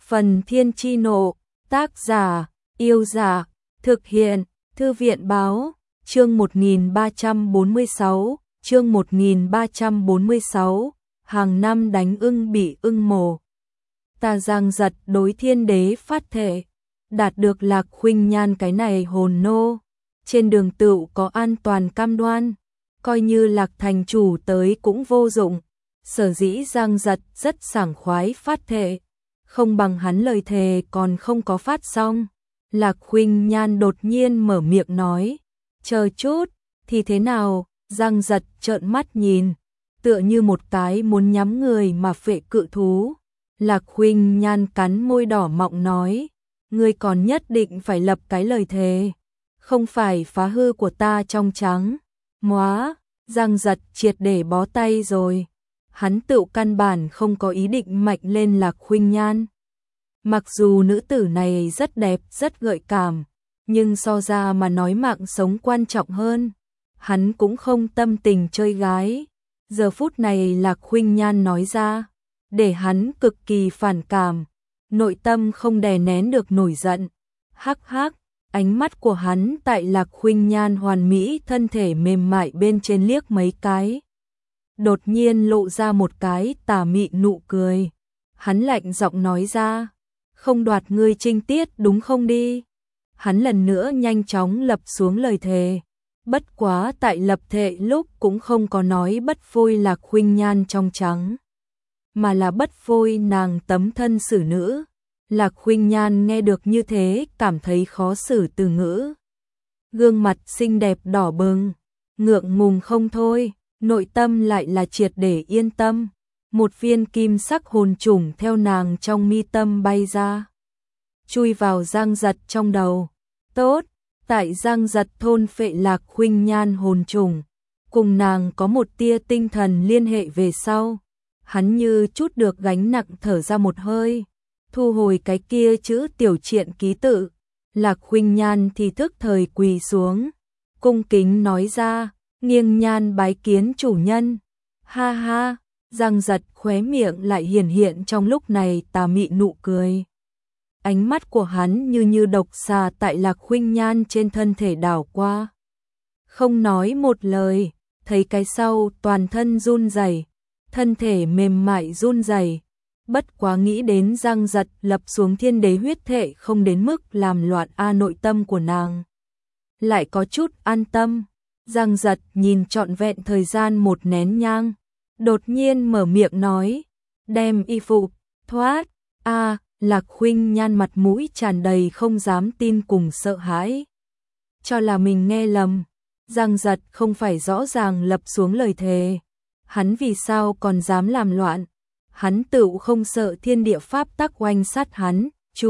Phần Thiên Chi Nộ, tác giả, Yêu Giả, thực hiện, Thư viện Báo, chương 1346, chương 1346, hàng năm đánh ưng bị ưng mổ. Ta Giang Giật đối Thiên Đế phát thệ, đạt được Lạc Khuynh Nhan cái này hồn nô, trên đường tựu có an toàn cam đoan, coi như Lạc thành chủ tới cũng vô dụng. Sở dĩ Giang Giật rất sảng khoái phát thệ, không bằng hắn lời thề còn không có phát xong. Lạc Khuynh Nhan đột nhiên mở miệng nói, chờ chút, thì thế nào? Giang Giật trợn mắt nhìn, tựa như một cái muốn nhắm người mà phệ cự thú. Lạc Khuynh Nhan cắn môi đỏ mọng nói, ngươi còn nhất định phải lập cái lời thề, không phải phá hư của ta trong trắng. Móa, Giang Giật triệt để bó tay rồi. Hắn tự căn bản không có ý định mạnh lên Lạc Khuynh Nhan. Mặc dù nữ tử này rất đẹp, rất gợi cảm, nhưng so ra mà nói mạng sống quan trọng hơn. Hắn cũng không tâm tình chơi gái. Giờ phút này Lạc Khuynh Nhan nói ra, để hắn cực kỳ phản cảm, nội tâm không đè nén được nổi giận. Hắc hắc, ánh mắt của hắn tại Lạc Khuynh Nhan hoàn mỹ thân thể mềm mại bên trên liếc mấy cái. Đột nhiên lộ ra một cái tà mị nụ cười. Hắn lạnh giọng nói ra, không đoạt ngươi trinh tiết đúng không đi. Hắn lần nữa nhanh chóng lập xuống lời thề. Bất quá tại lập thệ lúc cũng không có nói bất phôi Lạc Khuynh Nhan trong trắng, mà là bất phôi nàng tấm thân xử nữ. Lạc Khuynh Nhan nghe được như thế cảm thấy khó xử từ ngữ. Gương mặt xinh đẹp đỏ bừng, ngượng ngùng không thôi, nội tâm lại là triệt để yên tâm. Một viên kim sắc hồn trùng theo nàng trong mi tâm bay ra, chui vào Giang Giật trong đầu. Tốt, tại Giang Giật thôn phệ Lạc Khuynh Nhan hồn trùng, cùng nàng có một tia tinh thần liên hệ về sau. Hắn như chút được gánh nặng thở ra một hơi, thu hồi cái kia chữ tiểu triện ký tự. Lạc Khuynh Nhan thì thức thời quỳ xuống, cung kính nói ra, nghiêng nhan bái kiến chủ nhân. Ha ha, Giang Giật khóe miệng lại hiển hiện trong lúc này tà mị nụ cười. Ánh mắt của hắn như độc xà tại Lạc Khuynh Nhan trên thân thể đảo qua. Không nói một lời, thấy cái sau toàn thân run rẩy, thân thể mềm mại run rẩy. Bất quá nghĩ đến Giang Giật lập xuống Thiên Đế huyết thệ không đến mức làm loạn nội tâm của nàng, lại có chút an tâm. Giang Giật nhìn trọn vẹn thời gian một nén nhang, đột nhiên mở miệng nói, đem y phục thoát. Lạc Khuynh Nhan mặt mũi tràn đầy không dám tin cùng sợ hãi, cho là mình nghe lầm. Giang Giật không phải rõ ràng lập xuống lời thề, hắn vì sao còn dám làm loạn? Hắn tự không sợ thiên địa pháp tắc oanh sát hắn.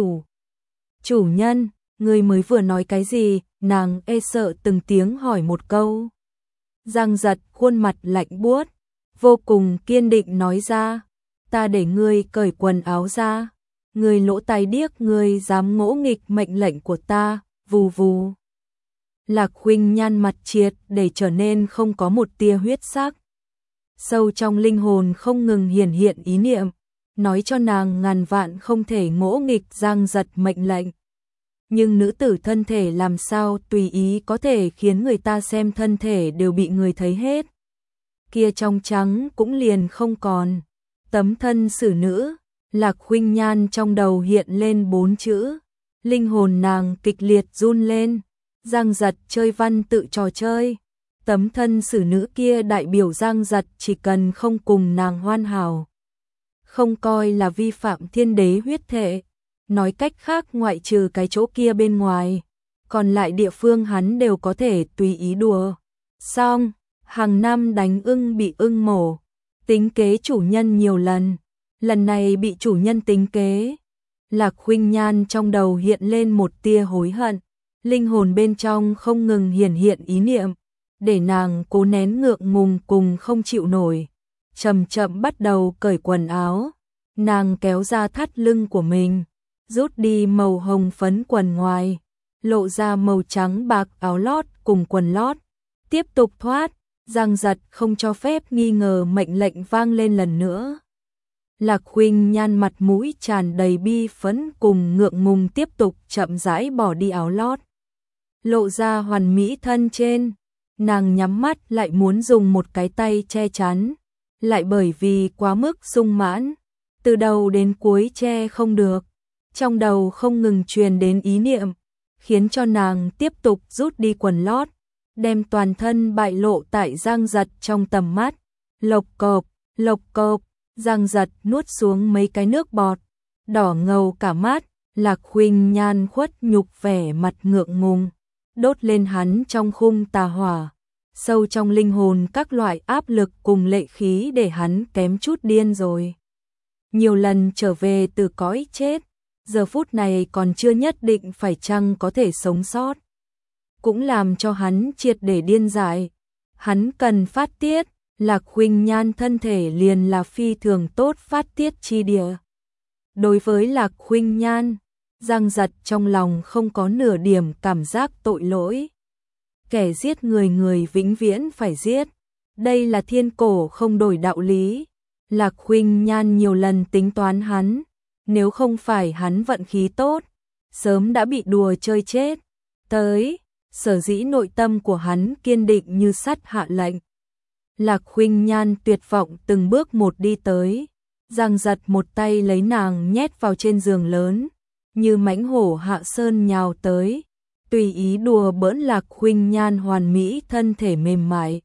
Chủ nhân, người mới vừa nói cái gì? Nàng e sợ từng tiếng hỏi một câu. Giang Giật khuôn mặt lạnh buốt, vô cùng kiên định nói ra, ta để ngươi cởi quần áo ra. Ngươi lỗ tai điếc, ngươi dám ngỗ nghịch mệnh lệnh của ta. Vù vù. Lạc Khuynh Nhan mặt triệt để trở nên không có một tia huyết sắc. Sâu trong linh hồn không ngừng hiển hiện ý niệm, nói cho nàng ngàn vạn không thể ngỗ nghịch Giang Giật mệnh lệnh. Nhưng nữ tử thân thể làm sao tùy ý có thể khiến người ta xem thân thể đều bị người thấy hết. Kia trong trắng cũng liền không còn. Tấm thân xử nữ. Lạc Khuynh Nhan trong đầu hiện lên 4 chữ. Linh hồn nàng kịch liệt run lên. Giang Giật chơi văn tự trò chơi. Tấm thân xử nữ kia đại biểu Giang Giật chỉ cần không cùng nàng hoàn hảo, không coi là vi phạm Thiên Đế huyết thệ. Nói cách khác, ngoại trừ cái chỗ kia bên ngoài, còn lại địa phương hắn đều có thể tùy ý đùa. Xong, hàng năm đánh ưng bị ưng mổ, tính kế chủ nhân nhiều lần, lần này bị chủ nhân tính kế. Lạc Khuynh Nhan trong đầu hiện lên một tia hối hận, linh hồn bên trong không ngừng hiển hiện ý niệm, để nàng cố nén ngượng ngùng cùng không chịu nổi, chậm chậm bắt đầu cởi quần áo. Nàng kéo ra thắt lưng của mình, rút đi màu hồng phấn quần ngoài, lộ ra màu trắng bạc áo lót cùng quần lót, tiếp tục thoát. Giang Giật không cho phép nghi ngờ mệnh lệnh vang lên lần nữa. Lạc Khuynh Nhan mặt mũi tràn đầy bi phẫn cùng ngượng ngùng tiếp tục chậm rãi bỏ đi áo lót, lộ ra hoàn mỹ thân trên. Nàng nhắm mắt lại muốn dùng một cái tay che chắn, lại bởi vì quá mức sung mãn, từ đầu đến cuối che không được. Trong đầu không ngừng truyền đến ý niệm, khiến cho nàng tiếp tục rút đi quần lót, đem toàn thân bại lộ tại Giang Giật trong tầm mắt. Lộc cộp, Giang Giật nuốt xuống mấy cái nước bọt, đỏ ngầu cả mắt. Lạc Khuynh Nhan khuất nhục vẻ mặt ngượng ngùng, đốt lên hắn trong khung tà hỏa, sâu trong linh hồn các loại áp lực cùng lệ khí để hắn kém chút điên rồi. Nhiều lần trở về từ cõi chết, giờ phút này còn chưa nhất định phải chăng có thể sống sót, cũng làm cho hắn triệt để điên dại. Hắn cần phát tiết, Lạc Khuynh Nhan thân thể liền là phi thường tốt phát tiết chi địa. Đối với Lạc Khuynh Nhan, Giang Giật trong lòng không có nửa điểm cảm giác tội lỗi. Kẻ giết người người vĩnh viễn phải giết, đây là thiên cổ không đổi đạo lý. Lạc Khuynh Nhan nhiều lần tính toán hắn, nếu không phải hắn vận khí tốt, sớm đã bị đùa chơi chết. Sở dĩ nội tâm của hắn kiên định như sắt hạ lệnh. Lạc Khuynh Nhan tuyệt vọng từng bước một đi tới, Giang Giật một tay lấy nàng nhét vào trên giường lớn, như mãnh hổ hạ sơn nhào tới, tùy ý đùa bỡn Lạc Khuynh Nhan hoàn mỹ thân thể mềm mại.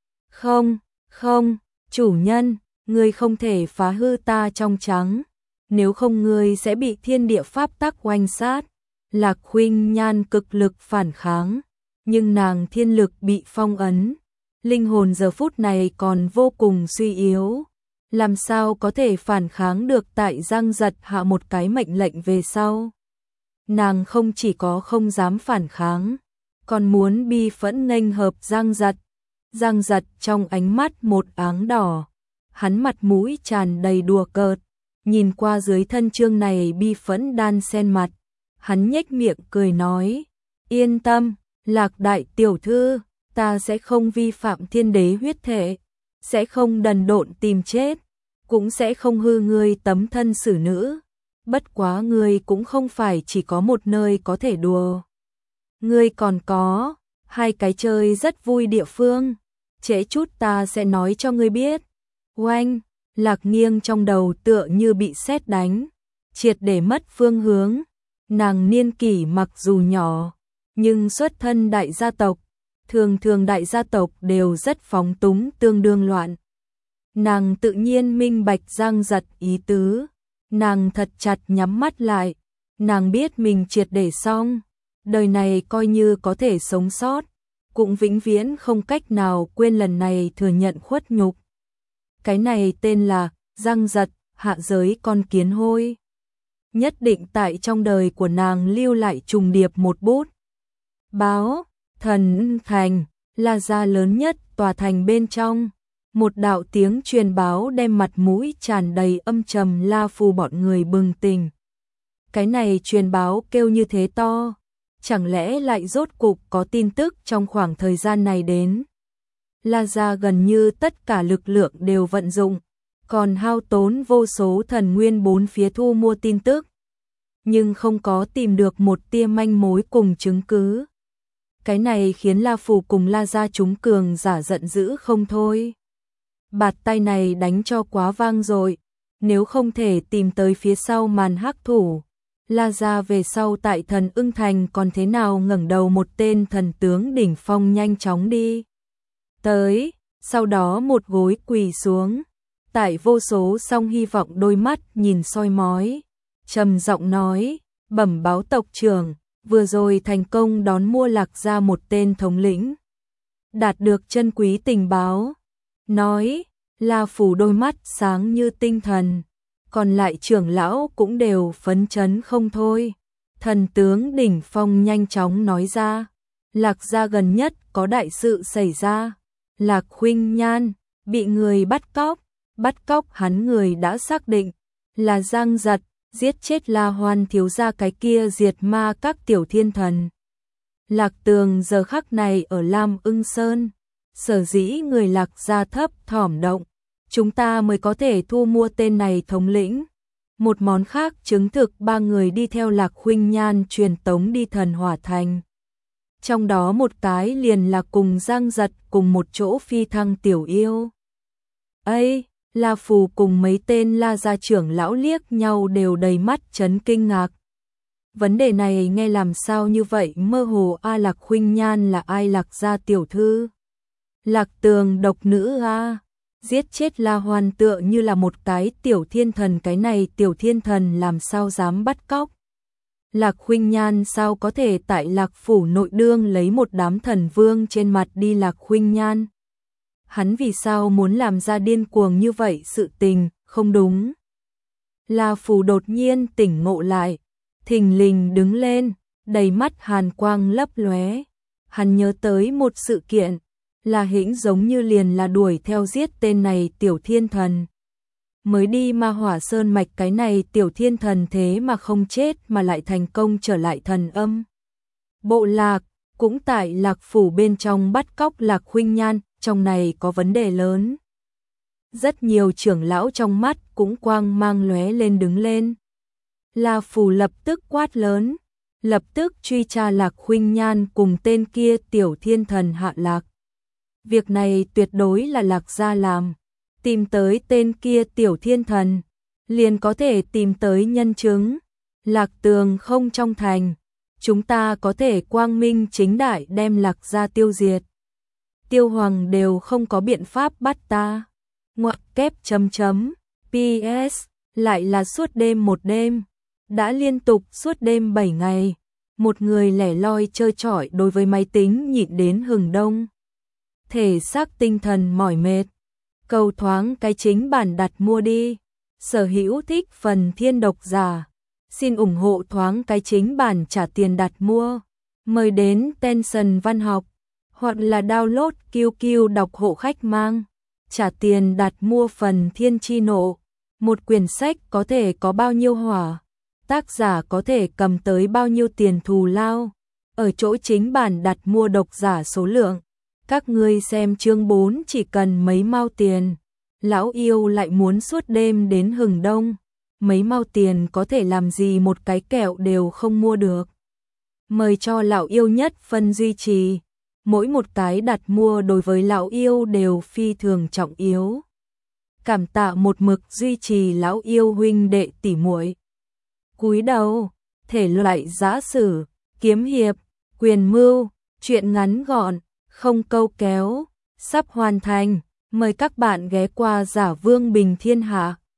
Không, chủ nhân, ngươi không thể phá hư ta trong trắng, nếu không ngươi sẽ bị thiên địa pháp tắc oanh sát. Lạc Khuynh Nhan cực lực phản kháng, nhưng nàng thiên lực bị phong ấn, linh hồn giờ phút này còn vô cùng suy yếu, làm sao có thể phản kháng được tại Giang Giật hạ một cái mệnh lệnh về sau. Nàng không chỉ có không dám phản kháng, còn muốn bi phẫn nghênh hợp Giang Giật. Giang Giật trong ánh mắt một áng đỏ, hắn mặt mũi tràn đầy đùa cợt, nhìn qua dưới thân chương này bi phẫn đan xen mặt, hắn nhếch miệng cười nói, yên tâm, Lạc đại tiểu thư, ta sẽ không vi phạm thiên đế huyết thể, sẽ không đần độn tìm chết, cũng sẽ không hư ngươi tấm thân xử nữ, bất quá ngươi cũng không phải chỉ có một nơi có thể đùa. Ngươi còn có hai cái chơi rất vui địa phương, trễ chút ta sẽ nói cho ngươi biết. Oanh, Lạc Nghiêng trong đầu tựa như bị sét đánh, triệt để mất phương hướng. Nàng niên kỷ mặc dù nhỏ, nhưng xuất thân đại gia tộc, thường đại gia tộc đều rất phóng túng tương đương loạn. Nàng tự nhiên minh bạch Giang Giật ý tứ, nàng thật chặt nhắm mắt lại, nàng biết mình triệt để xong, đời này coi như có thể sống sót, cũng vĩnh viễn không cách nào quên lần này thừa nhận khuất nhục. Cái này tên là Giang Giật, hạ giới con kiến hôi. Nhất định tại trong đời của nàng lưu lại trùng điệp một bút. Báo, thần thành, là gia lớn nhất tòa thành bên trong. Một đạo tiếng truyền báo đem mặt mũi tràn đầy âm trầm La Phù bọn người bừng tỉnh. Cái này truyền báo kêu như thế to, chẳng lẽ lại rốt cục có tin tức trong khoảng thời gian này đến. La gia gần như tất cả lực lượng đều vận dụng, còn hao tốn vô số thần nguyên bốn phía thu mua tin tức, nhưng không có tìm được một tia manh mối cùng chứng cứ. Cái này khiến La Phù cùng La gia chúng cường giả giận dữ không thôi. Bạt tay này đánh cho quá vang rồi, nếu không thể tìm tới phía sau màn hắc thủ, La gia về sau tại Thần Ưng Thành còn thế nào ngẩng đầu một tên thần tướng đỉnh phong nhanh chóng đi tới, sau đó một gối quỳ xuống, tại vô số song hy vọng đôi mắt nhìn soi mói, trầm giọng nói, bẩm báo tộc trưởng, vừa rồi thành công đón mua Lạc gia một tên thống lĩnh, đạt được chân quý tình báo. Nói, La Phù đôi mắt sáng như tinh thần, còn lại trưởng lão cũng đều phấn chấn không thôi. Thần tướng đỉnh phong nhanh chóng nói ra, Lạc gia gần nhất có đại sự xảy ra, Lạc Khuynh Nhan bị người bắt cóc hắn người đã xác định là Giang Giật, giết chết La Hoan thiếu gia cái kia diệt ma các tiểu thiên thần. Lạc Tường giờ khắc này ở Lam Ưng Sơn, sở dĩ người Lạc gia thấp thỏm động, chúng ta mới có thể thu mua tên này thống lĩnh. Một món khác chứng thực ba người đi theo Lạc Khuynh Nhan truyền tống đi Thần Hỏa Thành. Trong đó một cái liền là cùng Giang Giật cùng một chỗ phi thăng tiểu yêu. Ây, La Phù cùng mấy tên La gia trưởng lão liếc nhau đều đầy mắt chấn kinh ngạc. Vấn đề này nghe làm sao như vậy mơ hồ a, Lạc Khuynh Nhan là ai? Lạc gia tiểu thư? Lạc Tường độc nữ a? Giết chết La Hoan tựa như là một cái tiểu thiên thần, cái này tiểu thiên thần làm sao dám bắt cóc? Lạc Khuynh Nhan sao có thể tại Lạc phủ nội đương lấy một đám thần vương trên mặt đi? Lạc Khuynh Nhan, hắn vì sao muốn làm ra điên cuồng như vậy sự tình? Không đúng. La Phù đột nhiên tỉnh ngộ lại, thình lình đứng lên, đầy mắt hàn quang lấp lóe. Hắn nhớ tới một sự kiện, La Hĩnh giống như liền là đuổi theo giết tên này tiểu thiên thần. Mới đi Ma Hỏa Sơn mạch, cái này tiểu thiên thần thế mà không chết mà lại thành công trở lại thần âm bộ lạc, cũng tại Lạc phủ bên trong bắt cóc Lạc Khuynh Nhan, trong này có vấn đề lớn. Rất nhiều trưởng lão trong mắt cũng quang mang lóe lên, đứng lên. La Phù lập tức quát lớn, lập tức truy tra Lạc Khuynh Nhan cùng tên kia tiểu thiên thần hạ lạc. Việc này tuyệt đối là Lạc gia làm, tìm tới tên kia tiểu thiên thần, liền có thể tìm tới nhân chứng. Lạc Tường không trong thành, chúng ta có thể quang minh chính đại đem Lạc gia tiêu diệt. Tiêu Hoàng đều không có biện pháp bắt ta. Ngoặc kép chấm chấm, PS, lại là suốt đêm một đêm, đã liên tục suốt đêm 7 ngày, một người lẻ loi chơi chọi đối với máy tính nhịn đến hừng đông. Thể xác tinh thần mỏi mệt, cầu thoáng cái chính bản đặt mua đi. Sở hữu thích phần thiên độc giả, xin ủng hộ thoáng cái chính bản trả tiền đặt mua. Mời đến Tension Văn học, hoặc là download QQ đọc hộ khách mang. Trả tiền đặt mua phần Thiên Chi Nộ. Một quyển sách có thể có bao nhiêu hỏa, tác giả có thể cầm tới bao nhiêu tiền thù lao. Ở chỗ chính bản đặt mua độc giả số lượng. Các ngươi xem chương 4 chỉ cần mấy mao tiền. Lão yêu lại muốn suốt đêm đến hừng đông. Mấy mao tiền có thể làm gì, một cái kẹo đều không mua được. Mời cho lão yêu nhất phân duy trì. Mỗi một cái đặt mua đối với lão yêu đều phi thường trọng yếu. Cảm tạ một mực duy trì lão yêu huynh đệ tỷ muội. Cúi đầu, thể loại giã sử, kiếm hiệp, quyền mưu, truyện ngắn gọn, không câu kéo, sắp hoàn thành. Mời các bạn ghé qua Giả Vương Bình Thiên Hạ.